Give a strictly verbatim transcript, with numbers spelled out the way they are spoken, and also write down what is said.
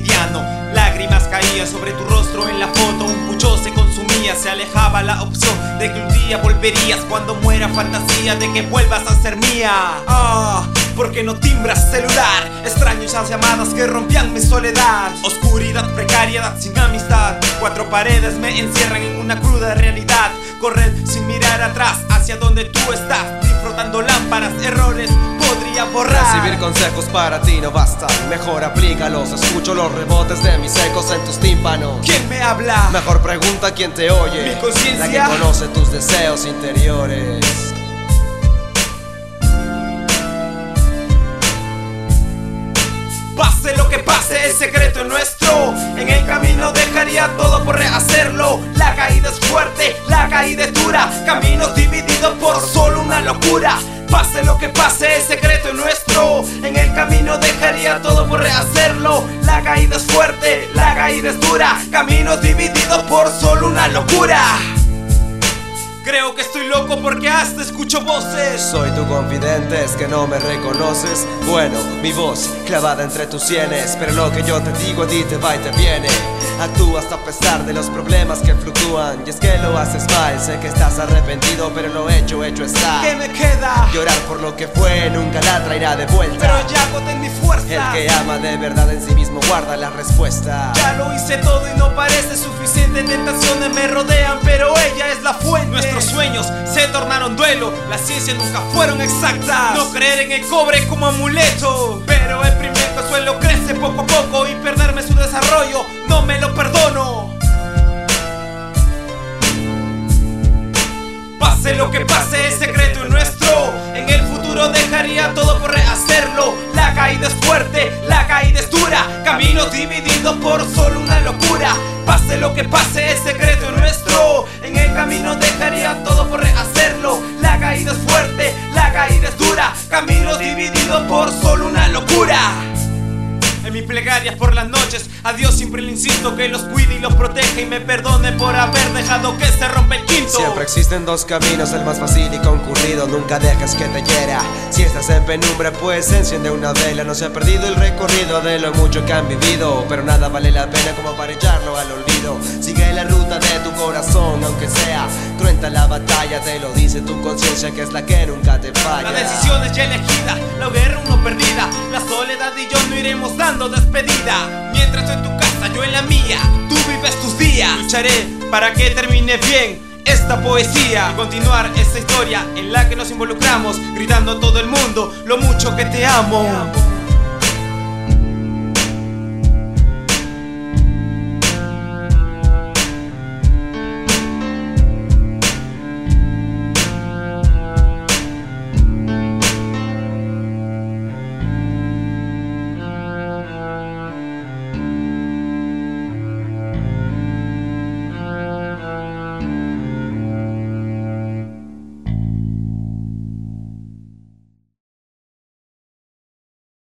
cotidiano. Lágrimas caían sobre tu rostro en la foto, un pucho se consumía, se alejaba la opción de que un día volverías. Cuando muera fantasía de que vuelvas a ser mía. Ah, porque no timbras celular, extraño esas llamadas que rompían mi soledad. Oscuridad, precariedad, sin amistad, cuatro paredes me encierran en una cruda realidad. Correr sin mirar atrás hacia donde tú estás, disfrutando lámparas, errores podría borrar. Recibir consejos para ti no bastan, mejor aplícalos. Escucho los rebotes de mis ecos en tus tímpanos. ¿Quién me habla? Mejor pregunta quién te oye. Mi conciencia, la que conoce tus deseos interiores. Pase lo que pase, el secreto es nuestro. En el camino dejaría todo por rehacerlo. La caída es fuerte, la caída es dura, caminos divididos por solo una locura. Pase lo que pase, el secreto es nuestro. En el camino dejaría todo por rehacerlo. La caída es fuerte, la caída es dura, caminos divididos por solo una locura. Creo que estoy loco porque hasta escucho voces. Soy tu confidente, es que no me reconoces. Bueno, mi voz clavada entre tus sienes, pero lo que yo te digo a ti te va y te viene. Actúas a pesar de los problemas que fluctúan, y es que lo haces mal. Sé que estás arrepentido, pero lo hecho, hecho está. ¿Qué me queda? Llorar por lo que fue nunca la traerá de vuelta. Pero ya agoté mi fuerza. El que ama de verdad en sí mismo guarda la respuesta. Ya lo hice todo y no parece suficiente. Tentaciones me rodean, pero ella es la fuente. Nuestros sueños se tornaron duelo, las ciencias nunca fueron exactas. No creer en el cobre como amuleto, pero el primer consuelo crece poco a poco, y perderme su desarrollo no me lo perdono. Pase lo que pase, el secreto es nuestro. En el futuro dejaría todo por rehacerlo. La caída es fuerte, la caída es dura, caminos divididos por solo una locura. Pase lo que pase, el secreto es nuestro. En el camino dejaría todo por rehacerlo. La caída es fuerte, la caída es dura, caminos divididos por solo una locura. En mis plegarias por las noches, a Dios siempre le insisto que los cuide y los proteja, y me perdone por haber dejado que se rompa el quinto. Siempre existen dos caminos, el más fácil y concurrido. Nunca dejes que te hiera. Si estás en penumbra, pues enciende una vela. No se ha perdido el recorrido de lo mucho que han vivido, pero nada vale la pena como para echarlo al olvido. Sigue la ruta de tu corazón, aunque sea cruenta la batalla. Te lo dice tu conciencia, que es la que nunca te falla. La decisión es ya elegida, la guerra uno perdida. La soledad y yo no iremos dando despedida. Mientras tú en tu casa, yo en la mía, tú vives tus días. Lucharé para que termine bien esta poesía y continuar esta historia en la que nos involucramos, gritando a todo el mundo lo mucho que te amo.